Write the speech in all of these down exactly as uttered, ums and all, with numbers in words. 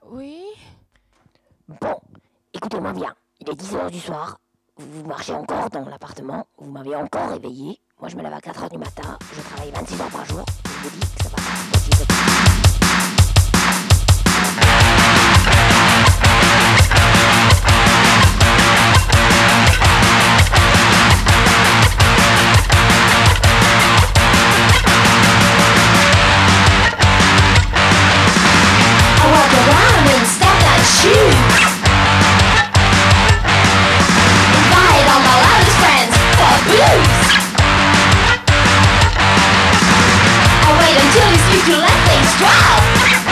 Oui? Bon, écoutez-moi bien. Il est dix heures du soir. Vous marchez encore dans l'appartement. Vous m'avez encore réveillé. Moi, je me lève à quatre heures du matin. Je travaille vingt-six heures par jour. Je vous dis que ça va pas possible. To let things drop.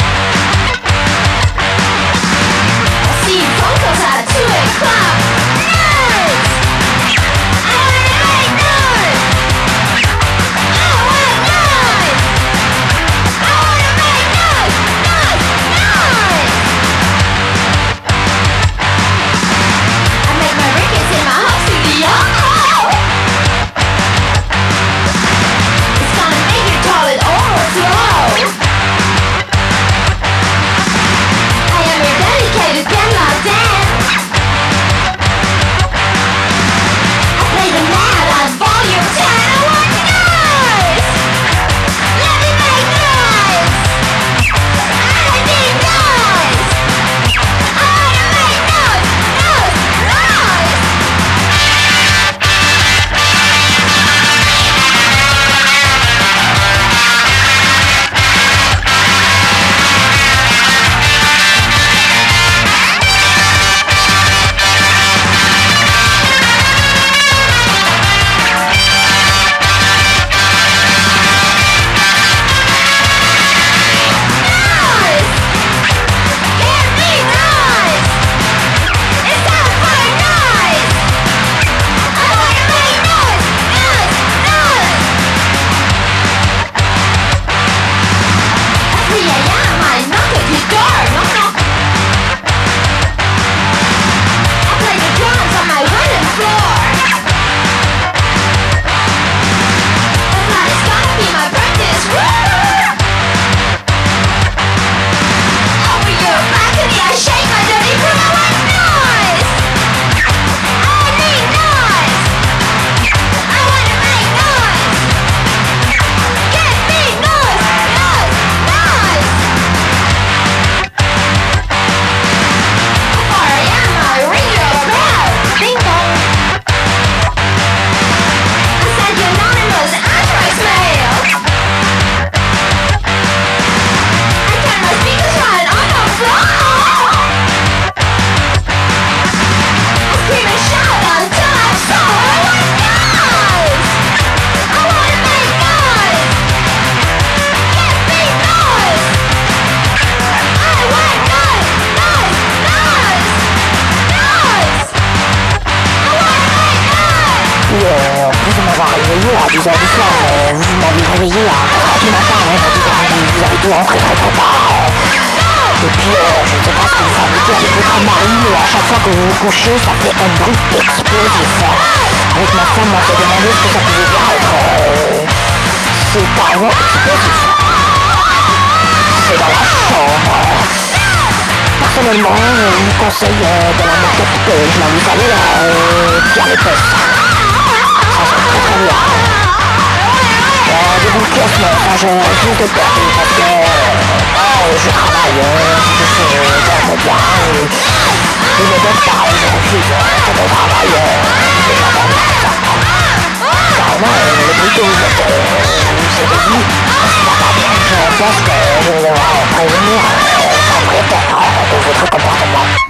I see phone calls at two o'clock. Noise! I wanna make noise! I want noise! I wanna make noise! Noise! Noise! I make my records in my home studio. It's gonna make your toilet overflow. À dix heures du soir, euh, vous m'avez réveillé à quatre heures du matin, hein, vous avez tout rentré très très tard. Et puis, euh, je ne sais pas ce que vous fabriquez avec votre mari, mais à chaque fois que vous vous couchez, ça fait un bruit explosif. Avec ma femme, on s'est demandé ce que ça pouvait bien être. Euh, c'est carrément explosif. C'est dans la chambre. Personnellement, je vous conseille euh, de la moquette que je m'en vous savez, euh, bien épaisse. Ça sent très très bien. Euh, des bouts de pièces, mais enfin, je refuse de perdre parce que euh, je travaille, euh, je fais euh, bien et je ne donne pas, je refuse de mon travail, euh, déjà dans le carrément, euh, le bruit que vous faites, euh, c'est devenu insupportable. Je pense que je vais devoir prévenir euh, le propriétaire de votre comportement.